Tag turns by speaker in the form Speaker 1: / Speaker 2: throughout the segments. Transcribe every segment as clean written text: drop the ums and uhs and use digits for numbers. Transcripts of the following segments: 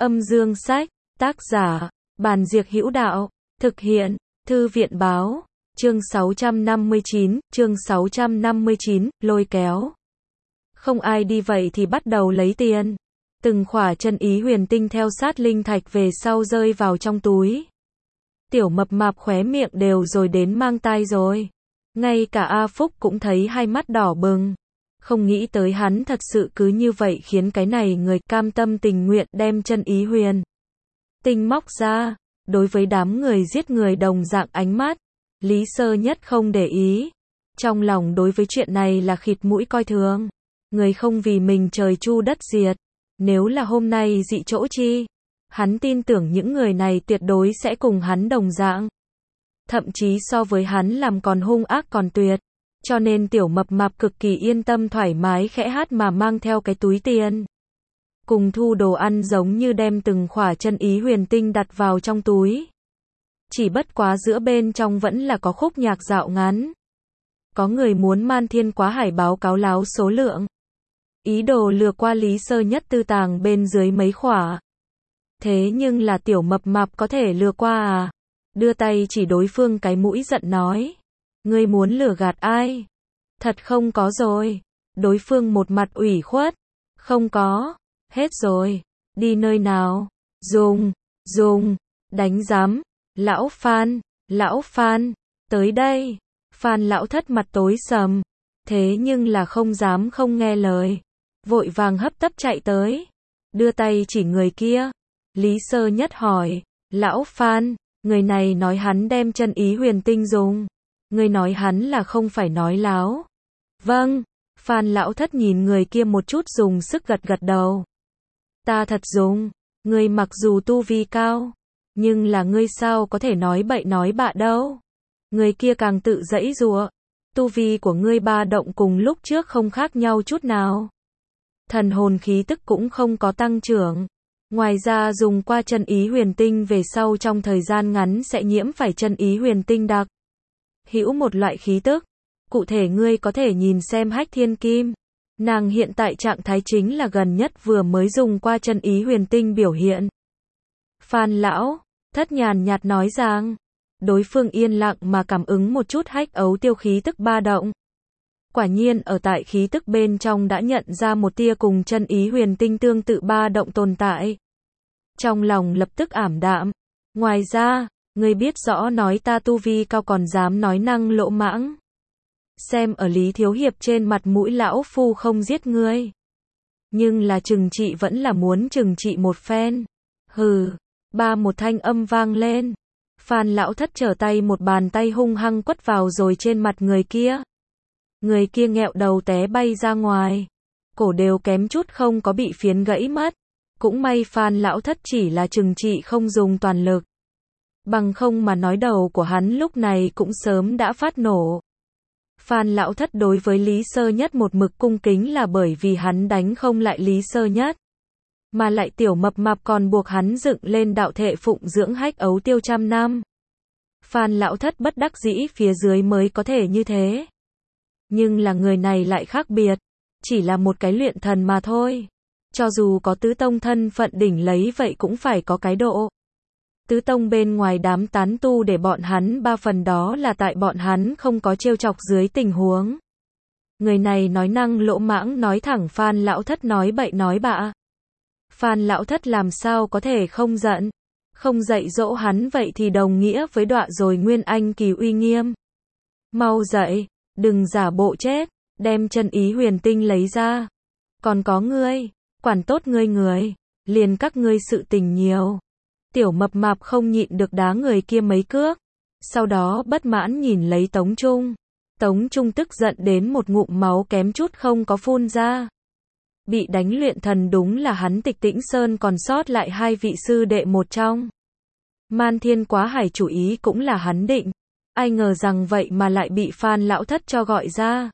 Speaker 1: Âm dương sách, tác giả, Bàn Diệc Hữu Đạo, thực hiện, Thư viện báo, chương 659, lôi kéo. Không ai đi vậy thì bắt đầu lấy tiền. Từng khỏa chân ý huyền tinh theo sát linh thạch về sau rơi vào trong túi. Tiểu mập mạp khóe miệng đều rồi đến mang tai rồi. Ngay cả A Phúc cũng thấy hai mắt đỏ bừng. Không nghĩ tới hắn thật sự cứ như vậy khiến cái này người cam tâm tình nguyện đem chân ý huyền tinh móc ra. Đối với đám người giết người đồng dạng ánh mắt, Lý Sơ Nhất không để ý. Trong lòng đối với chuyện này là khịt mũi coi thường. Người không vì mình trời chu đất diệt. Nếu là hôm nay dị chỗ chi, hắn tin tưởng những người này tuyệt đối sẽ cùng hắn đồng dạng. Thậm chí so với hắn làm còn hung ác còn tuyệt. Cho nên tiểu mập mạp cực kỳ yên tâm thoải mái khẽ hát mà mang theo cái túi tiền. Cùng thu đồ ăn giống như đem từng khỏa chân ý huyền tinh đặt vào trong túi. Chỉ bất quá giữa bên trong vẫn là có khúc nhạc dạo ngắn. Có người muốn Man Thiên Quá Hải báo cáo láo số lượng. Ý đồ lừa qua Lý Sơ Nhất tư tàng bên dưới mấy khỏa. Thế nhưng là tiểu mập mạp có thể lừa qua à? Đưa tay chỉ đối phương cái mũi giận nói. Ngươi muốn lừa gạt ai? Thật không có rồi. Đối phương một mặt ủy khuất. Không có. Hết rồi. Đi nơi nào? Dùng. Đánh giám. Lão Phan. Tới đây. Phan lão thất mặt tối sầm. Thế nhưng là không dám không nghe lời. Vội vàng hấp tấp chạy tới. Đưa tay chỉ người kia. Lý Sơ Nhất hỏi. Lão Phan, người này nói hắn đem chân ý huyền tinh dùng. Người nói hắn là không phải nói láo. Vâng. Phan lão thất nhìn người kia một chút dùng sức gật gật đầu. Ta thật dùng. Ngươi mặc dù tu vi cao, nhưng là ngươi sao có thể nói bậy nói bạ đâu. Người kia càng tự giãy giụa. Tu vi của ngươi ba động cùng lúc trước không khác nhau chút nào. Thần hồn khí tức cũng không có tăng trưởng. Ngoài ra dùng qua chân ý huyền tinh về sau trong thời gian ngắn sẽ nhiễm phải chân ý huyền tinh đặc hữu một loại khí tức. Cụ thể ngươi có thể nhìn xem Hách Thiên Kim. Nàng hiện tại trạng thái chính là gần nhất vừa mới dùng qua chân ý huyền tinh biểu hiện. Phan lão thất nhàn nhạt nói rằng. Đối phương yên lặng mà cảm ứng một chút Hách Ấu Tiêu khí tức ba động. Quả nhiên ở tại khí tức bên trong đã nhận ra một tia cùng chân ý huyền tinh tương tự ba động tồn tại. Trong lòng lập tức ảm đạm. Ngoài ra, ngươi biết rõ nói ta tu vi cao còn dám nói năng lỗ mãng. Xem ở Lý Thiếu Hiệp trên mặt mũi lão phu không giết ngươi. Nhưng là trừng trị vẫn là muốn trừng trị một phen. Hừ, một thanh âm vang lên. Phan lão thất trở tay một bàn tay hung hăng quất vào rồi trên mặt người kia. Người kia nghẹo đầu té bay ra ngoài. Cổ đều kém chút không có bị phiến gãy mất. Cũng may Phan lão thất chỉ là trừng trị không dùng toàn lực. Bằng không mà nói đầu của hắn lúc này cũng sớm đã phát nổ. Phan lão thất đối với Lý Sơ Nhất một mực cung kính là bởi vì hắn đánh không lại Lý Sơ Nhất. Mà lại tiểu mập mạp còn buộc hắn dựng lên đạo thệ phụng dưỡng Hách Ấu Tiêu 100 năm. Phan lão thất bất đắc dĩ phía dưới mới có thể như thế. Nhưng là người này lại khác biệt. Chỉ là một cái luyện thần mà thôi. Cho dù có tứ tông thân phận đỉnh lấy vậy cũng phải có cái độ. Tứ tông bên ngoài đám tán tu để bọn hắn ba phần đó là tại bọn hắn không có trêu chọc dưới tình huống. Người này nói năng lỗ mãng nói thẳng Phan lão thất nói bậy nói bạ. Phan lão thất làm sao có thể không giận. Không dạy dỗ hắn vậy thì đồng nghĩa với đọa rồi Nguyên Anh kỳ uy nghiêm. Mau dậy, đừng giả bộ chết, đem chân ý huyền tinh lấy ra. Còn có ngươi, quản tốt ngươi người, liền các ngươi sự tình nhiều. Tiểu mập mạp không nhịn được đá người kia mấy cước. Sau đó bất mãn nhìn lấy Tống Trung. Tống Trung tức giận đến một ngụm máu kém chút không có phun ra. Bị đánh luyện thần đúng là hắn Tịch Tĩnh Sơn còn sót lại hai vị sư đệ một trong. Man Thiên Quá Hải chủ ý cũng là hắn định. Ai ngờ rằng vậy mà lại bị Phan lão thất cho gọi ra.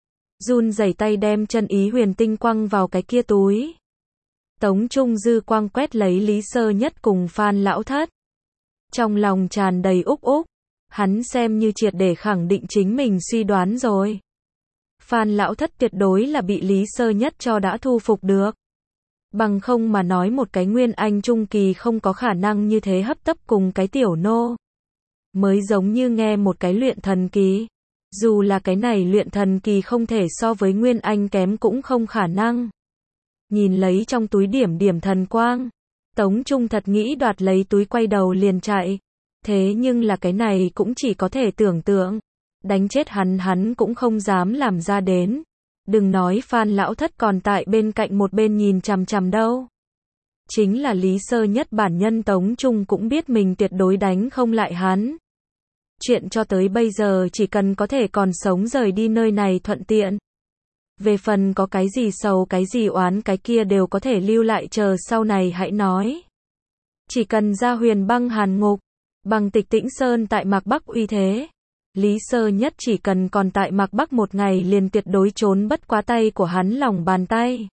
Speaker 1: Run rẩy tay đem chân ý huyền tinh quăng vào cái kia túi. Tống Trung dư quang quét lấy Lý Sơ Nhất cùng Phan lão thất. Trong lòng tràn đầy úc úc. Hắn xem như triệt để khẳng định chính mình suy đoán rồi. Phan lão thất tuyệt đối là bị Lý Sơ Nhất cho đã thu phục được. Bằng không mà nói một cái nguyên anh trung kỳ không có khả năng như thế hấp tấp cùng cái tiểu nô. Mới giống như nghe một cái luyện thần kỳ. Dù là cái này luyện thần kỳ không thể so với nguyên anh kém cũng không khả năng. Nhìn lấy trong túi điểm điểm thần quang. Tống Trung thật nghĩ đoạt lấy túi quay đầu liền chạy. Thế nhưng là cái này cũng chỉ có thể tưởng tượng. Đánh chết hắn cũng không dám làm ra đến. Đừng nói Phan lão thất còn tại bên cạnh một bên nhìn chằm chằm đâu. Chính là Lý Sơ Nhất bản nhân Tống Trung cũng biết mình tuyệt đối đánh không lại hắn. Chuyện cho tới bây giờ chỉ cần có thể còn sống rời đi nơi này thuận tiện. Về phần có cái gì sầu cái gì oán cái kia đều có thể lưu lại chờ sau này hãy nói. Chỉ cần ra Huyền Băng Hàn Ngục, bằng Tịch Tĩnh Sơn tại Mạc Bắc uy thế. Lý Sơ Nhất chỉ cần còn tại Mạc Bắc một ngày liền tuyệt đối trốn bất quá tay của hắn lòng bàn tay.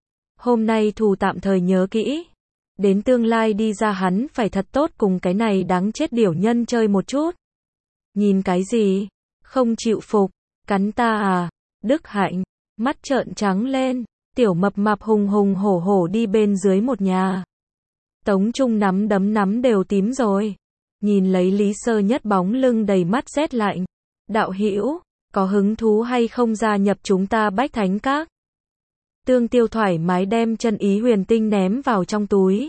Speaker 1: Hôm nay thù tạm thời nhớ kỹ. Đến tương lai đi ra hắn phải thật tốt cùng cái này đáng chết điểu nhân chơi một chút. Nhìn cái gì? Không chịu phục. Cắn ta à? Đức Hạnh. Mắt trợn trắng lên. Tiểu mập mạp hùng hùng hổ hổ đi bên dưới một nhà. Tống Trung nắm đấm nắm đều tím rồi. Nhìn lấy Lý Sơ Nhất bóng lưng đầy mắt rét lạnh. Đạo hữu, có hứng thú hay không gia nhập chúng ta Bách Thánh Các? Tương Tiêu thoải mái đem chân ý huyền tinh ném vào trong túi.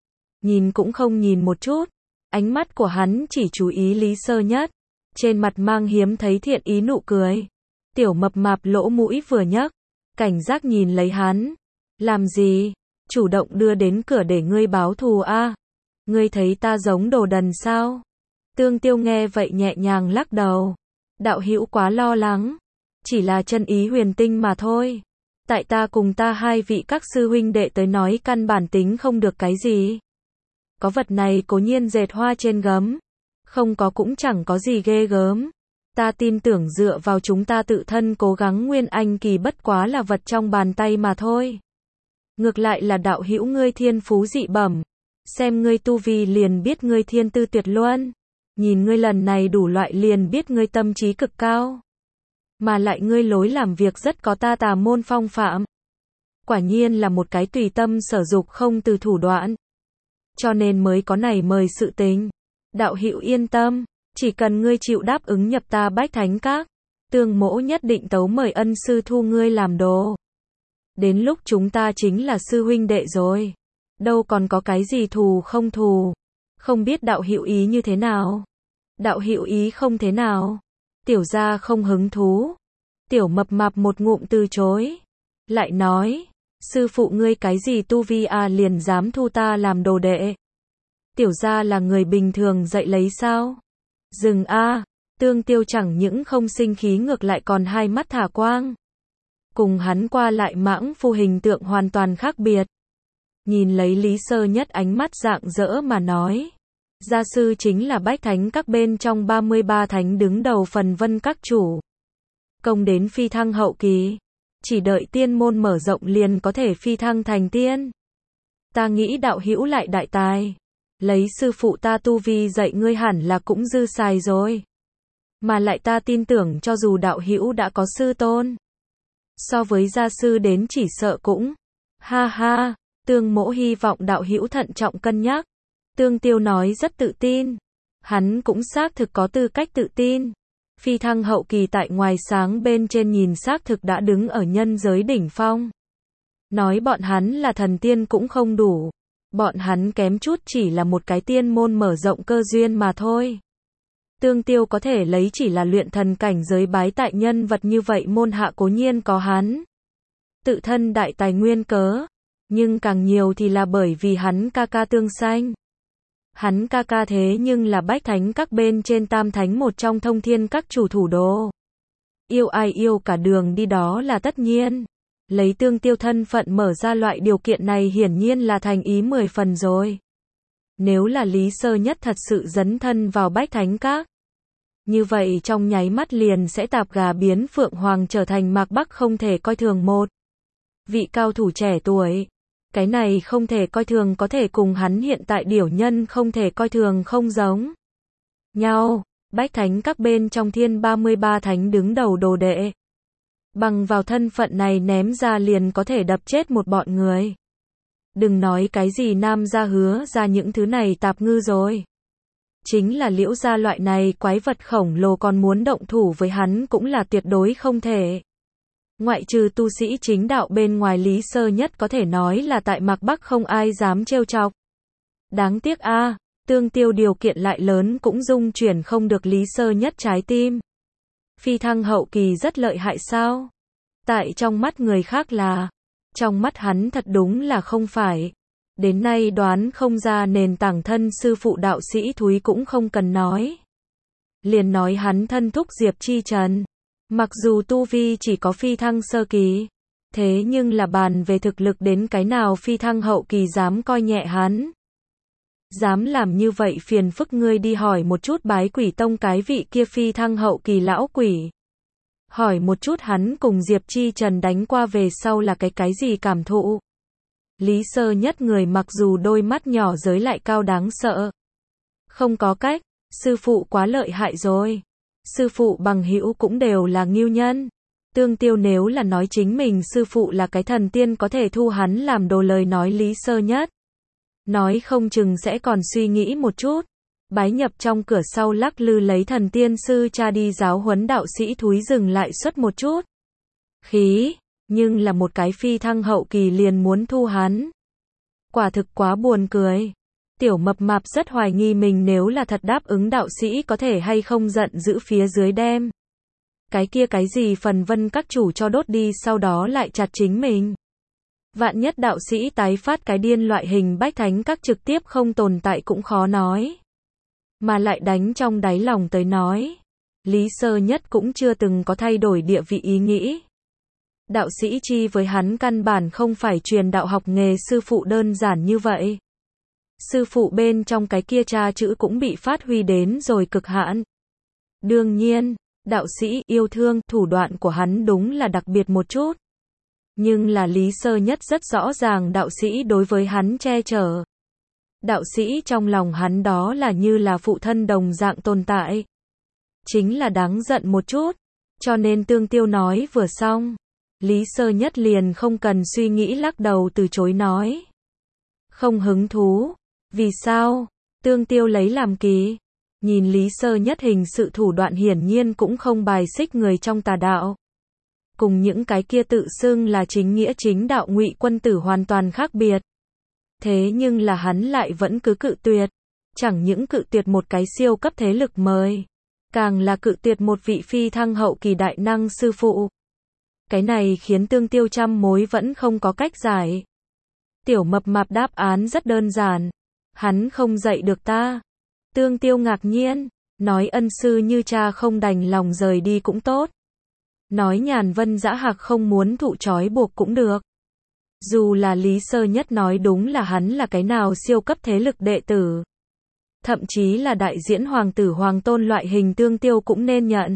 Speaker 1: Nhìn cũng không nhìn một chút. Ánh mắt của hắn chỉ chú ý Lý Sơ Nhất. Trên mặt mang hiếm thấy thiện ý nụ cười. Tiểu mập mạp lỗ mũi vừa nhấc. Cảnh giác nhìn lấy hắn. Làm gì? Chủ động đưa đến cửa để ngươi báo thù a? Ngươi thấy ta giống đồ đần sao? Tương Tiêu nghe vậy nhẹ nhàng lắc đầu. Đạo hữu quá lo lắng. Chỉ là chân ý huyền tinh mà thôi. Tại ta cùng ta hai vị các sư huynh đệ tới nói căn bản tính không được cái gì. Có vật này cố nhiên dệt hoa trên gấm. Không có cũng chẳng có gì ghê gớm. Ta tin tưởng dựa vào chúng ta tự thân cố gắng nguyên anh kỳ bất quá là vật trong bàn tay mà thôi. Ngược lại là đạo hữu ngươi thiên phú dị bẩm. Xem ngươi tu vi liền biết ngươi thiên tư tuyệt luân. Nhìn ngươi lần này đủ loại liền biết ngươi tâm trí cực cao. Mà lại ngươi lối làm việc rất có ta tà môn phong phạm. Quả nhiên là một cái tùy tâm sở dục không từ thủ đoạn. Cho nên mới có này mời sự tình. Đạo hữu yên tâm, chỉ cần ngươi chịu đáp ứng nhập ta Bách Thánh Các, Tương mỗ nhất định tấu mời ân sư thu ngươi làm đồ. Đến lúc chúng ta chính là sư huynh đệ rồi. Đâu còn có cái gì thù không thù. Không biết đạo hữu ý như thế nào? Đạo hữu ý không thế nào? Tiểu gia không hứng thú. Tiểu mập mạp một ngụm từ chối. Lại nói, sư phụ ngươi cái gì tu vi à liền dám thu ta làm đồ đệ. Tiểu gia là người bình thường dạy lấy sao? Dừng a. Tương Tiêu chẳng những không sinh khí ngược lại còn hai mắt thả quang. Cùng hắn qua lại mãng phu hình tượng hoàn toàn khác biệt. Nhìn lấy Lý Sơ Nhất ánh mắt rạng rỡ mà nói. Gia sư chính là Bách Thánh Các bên trong 33 thánh đứng đầu phần vân các chủ. Công đến phi thăng hậu kỳ. Chỉ đợi tiên môn mở rộng liền có thể phi thăng thành tiên. Ta nghĩ đạo hữu lại đại tài. Lấy sư phụ ta tu vi dạy ngươi hẳn là cũng dư xài rồi. Mà lại ta tin tưởng cho dù đạo hữu đã có sư tôn. So với gia sư đến chỉ sợ cũng. Ha ha, Tương mỗ hy vọng đạo hữu thận trọng cân nhắc. Tương Tiêu nói rất tự tin. Hắn cũng xác thực có tư cách tự tin. Phi thăng hậu kỳ tại ngoài sáng bên trên nhìn xác thực đã đứng ở nhân giới đỉnh phong. Nói bọn hắn là thần tiên cũng không đủ. Bọn hắn kém chút chỉ là một cái tiên môn mở rộng cơ duyên mà thôi. Tương Tiêu có thể lấy chỉ là luyện thần cảnh giới bái tại nhân vật như vậy môn hạ cố nhiên có hắn. Tự thân đại tài nguyên cớ. Nhưng càng nhiều thì là bởi vì hắn ca ca Tương Xanh. Hắn ca ca thế nhưng là Bách Thánh Các bên trên tam thánh một trong Thông Thiên Các chủ thủ đô. Yêu ai yêu cả đường đi đó là tất nhiên. Lấy Tương Tiêu thân phận mở ra loại điều kiện này hiển nhiên là thành ý 10 phần rồi. Nếu là Lý Sơ Nhất thật sự dấn thân vào Bách Thánh Các. Như vậy trong nháy mắt liền sẽ tạp gà biến phượng hoàng trở thành Mạc Bắc không thể coi thường một. Vị cao thủ trẻ tuổi. Cái này không thể coi thường có thể cùng hắn hiện tại điểu nhân không thể coi thường không giống nhau. Bách Thánh Các bên trong thiên 33 thánh đứng đầu đồ đệ. Bằng vào thân phận này ném ra liền có thể đập chết một bọn người. Đừng nói cái gì Nam gia Hứa ra những thứ này tạp ngư rồi. Chính là Liễu gia loại này quái vật khổng lồ còn muốn động thủ với hắn cũng là tuyệt đối không thể. Ngoại trừ tu sĩ chính đạo bên ngoài, Lý Sơ Nhất có thể nói là tại Mạc Bắc không ai dám trêu chọc. Đáng tiếc a, Tương Tiêu điều kiện lại lớn cũng dung chuyển không được Lý Sơ Nhất trái tim. Phi thăng hậu kỳ rất lợi hại sao? Tại trong mắt người khác là, trong mắt hắn thật đúng là không phải. Đến nay đoán không ra nền tảng thân sư phụ đạo sĩ Thúy cũng không cần nói. Liền nói hắn thân thúc Diệp Chi Trần. Mặc dù tu vi chỉ có phi thăng sơ kỳ, thế nhưng là bàn về thực lực đến cái nào phi thăng hậu kỳ dám coi nhẹ hắn. Dám làm như vậy phiền phức ngươi đi hỏi một chút Bái Quỷ Tông cái vị kia phi thăng hậu kỳ lão quỷ. Hỏi một chút hắn cùng Diệp Chi Trần đánh qua về sau là cái gì cảm thụ. Lý Sơ Nhất người mặc dù đôi mắt nhỏ giới lại cao đáng sợ. Không có cách, sư phụ quá lợi hại rồi. Sư phụ bằng hữu cũng đều là ngưu nhân. Tương Tiêu nếu là nói chính mình sư phụ là cái thần tiên có thể thu hắn làm đồ lời nói Lý Sơ Nhất. Nói không chừng sẽ còn suy nghĩ một chút. Bái nhập trong cửa sau lắc lư lấy thần tiên sư cha đi giáo huấn đạo sĩ Thúy dừng lại suất một chút. Khí, nhưng là một cái phi thăng hậu kỳ liền muốn thu hắn. Quả thực quá buồn cười. Tiểu Mập Mạp rất hoài nghi mình nếu là thật đáp ứng đạo sĩ có thể hay không giận dữ phía dưới đem. Cái kia cái gì phần vân các chủ cho đốt đi sau đó lại chặt chính mình. Vạn nhất đạo sĩ tái phát cái điên loại hình bách thánh các trực tiếp không tồn tại cũng khó nói. Mà lại đánh trong đáy lòng tới nói. Lý Sơ Nhất cũng chưa từng có thay đổi địa vị ý nghĩ. Đạo sĩ chi với hắn căn bản không phải truyền đạo học nghề sư phụ đơn giản như vậy. Sư phụ bên trong cái kia cha chữ cũng bị phát huy đến rồi cực hạn. Đương nhiên, đạo sĩ yêu thương, thủ đoạn của hắn đúng là đặc biệt một chút. Nhưng là Lý Sơ Nhất rất rõ ràng đạo sĩ đối với hắn che chở. Đạo sĩ trong lòng hắn đó là như là phụ thân đồng dạng tồn tại. Chính là đáng giận một chút. Cho nên Tương Tiêu nói vừa xong. Lý Sơ Nhất liền không cần suy nghĩ lắc đầu từ chối nói. Không hứng thú. Vì sao? Tương Tiêu lấy làm kỳ. Nhìn Lý Sơ Nhất hình sự thủ đoạn hiển nhiên cũng không bài xích người trong tà đạo. Cùng những cái kia tự xưng là chính nghĩa chính đạo ngụy quân tử hoàn toàn khác biệt. Thế nhưng là hắn lại vẫn cứ cự tuyệt. Chẳng những cự tuyệt một cái siêu cấp thế lực mời. Càng là cự tuyệt một vị phi thăng hậu kỳ đại năng sư phụ. Cái này khiến Tương Tiêu trăm mối vẫn không có cách giải. Tiểu Mập Mạp đáp án rất đơn giản. Hắn không dạy được ta. Tương Tiêu ngạc nhiên. Nói ân sư như cha không đành lòng rời đi cũng tốt. Nói Nhàn Vân Dã Hạc không muốn thụ trói buộc cũng được. Dù là Lý Sơ Nhất nói đúng là hắn là cái nào siêu cấp thế lực đệ tử. Thậm chí là đại diễn hoàng tử hoàng tôn loại hình Tương Tiêu cũng nên nhận.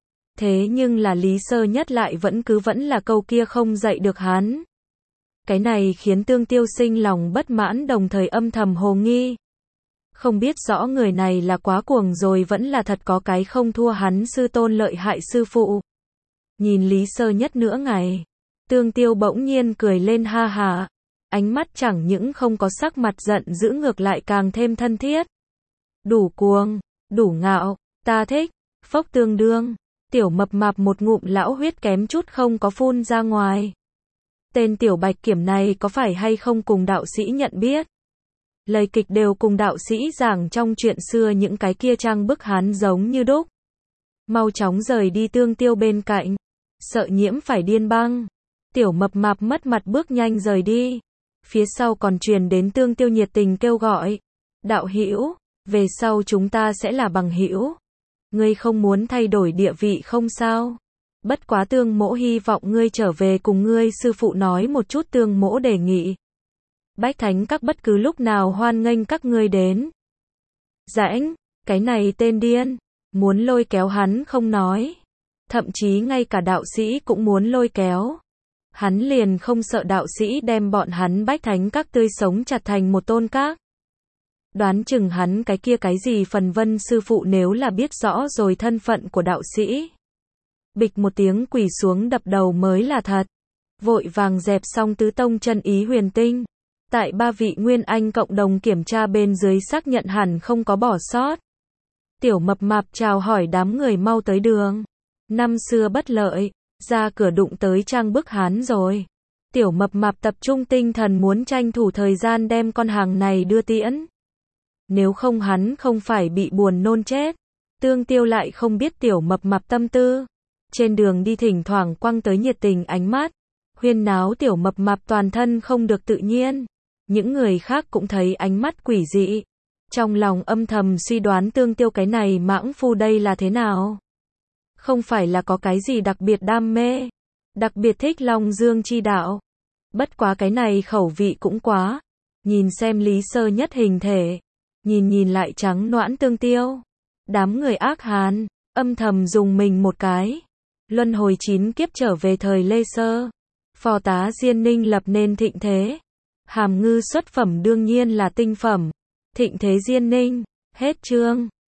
Speaker 1: Thế nhưng là Lý Sơ Nhất lại vẫn là câu kia không dạy được hắn. Cái này khiến Tương Tiêu sinh lòng bất mãn đồng thời âm thầm hồ nghi. Không biết rõ người này là quá cuồng rồi vẫn là thật có cái không thua hắn sư tôn lợi hại sư phụ. Nhìn Lý Sơ Nhất nửa ngày. Tương Tiêu bỗng nhiên cười lên ha ha. Ánh mắt chẳng những không có sắc mặt giận dữ ngược lại càng thêm thân thiết. Đủ cuồng, đủ ngạo, ta thích, phốc tương đương. Tiểu Mập Mạp một ngụm lão huyết kém chút không có phun ra ngoài. Tên Tiểu Bạch Kiểm này có phải hay không cùng đạo sĩ nhận biết? Lời kịch đều cùng đạo sĩ giảng trong chuyện xưa những cái kia trang bức hắn giống như đúc. Mau chóng rời đi Tương Tiêu bên cạnh. Sợ nhiễm phải điên băng. Tiểu Mập Mạp mất mặt bước nhanh rời đi. Phía sau còn truyền đến Tương Tiêu nhiệt tình kêu gọi. Đạo hữu, về sau chúng ta sẽ là bằng hữu. Ngươi không muốn thay đổi địa vị không sao? Bất quá Tương mỗ hy vọng ngươi trở về cùng ngươi sư phụ nói một chút Tương mỗ đề nghị. Bách thánh các bất cứ lúc nào hoan nghênh các ngươi đến. Rãnh, cái này tên điên. Muốn lôi kéo hắn không nói. Thậm chí ngay cả đạo sĩ cũng muốn lôi kéo. Hắn liền không sợ đạo sĩ đem bọn hắn bách thánh các tươi sống chặt thành một tôn các. Đoán chừng hắn cái kia cái gì phần vân sư phụ nếu là biết rõ rồi thân phận của đạo sĩ. Bịch một tiếng quỳ xuống đập đầu mới là thật. Vội vàng dẹp xong tứ tông chân ý huyền tinh. Tại 3 vị Nguyên Anh cộng đồng kiểm tra bên dưới xác nhận hẳn không có bỏ sót. Tiểu Mập Mạp chào hỏi đám người mau tới đường. Năm xưa bất lợi, ra cửa đụng tới Trang Bức Hán rồi. Tiểu Mập Mạp tập trung tinh thần muốn tranh thủ thời gian đem con hàng này đưa tiễn. Nếu không hắn không phải bị buồn nôn chết. Tương Tiêu lại không biết Tiểu Mập Mạp tâm tư. Trên đường đi thỉnh thoảng quăng tới nhiệt tình ánh mắt. Huyên náo Tiểu Mập Mạp toàn thân không được tự nhiên. Những người khác cũng thấy ánh mắt quỷ dị. Trong lòng âm thầm suy đoán Tương Tiêu cái này mãng phu đây là thế nào. Không phải là có cái gì đặc biệt đam mê. Đặc biệt thích Long Dương chi đạo. Bất quá cái này khẩu vị cũng quá. Nhìn xem Lý Sơ Nhất hình thể. Nhìn lại trắng noãn Tương Tiêu. Đám người ác hán, âm thầm dùng mình một cái. Luân hồi 9 kiếp trở về thời Lê Sơ. Phò tá Diên Ninh lập nên thịnh thế. Hàm Ngư xuất phẩm đương nhiên là tinh phẩm. Thịnh thế Diên Ninh. Hết chương.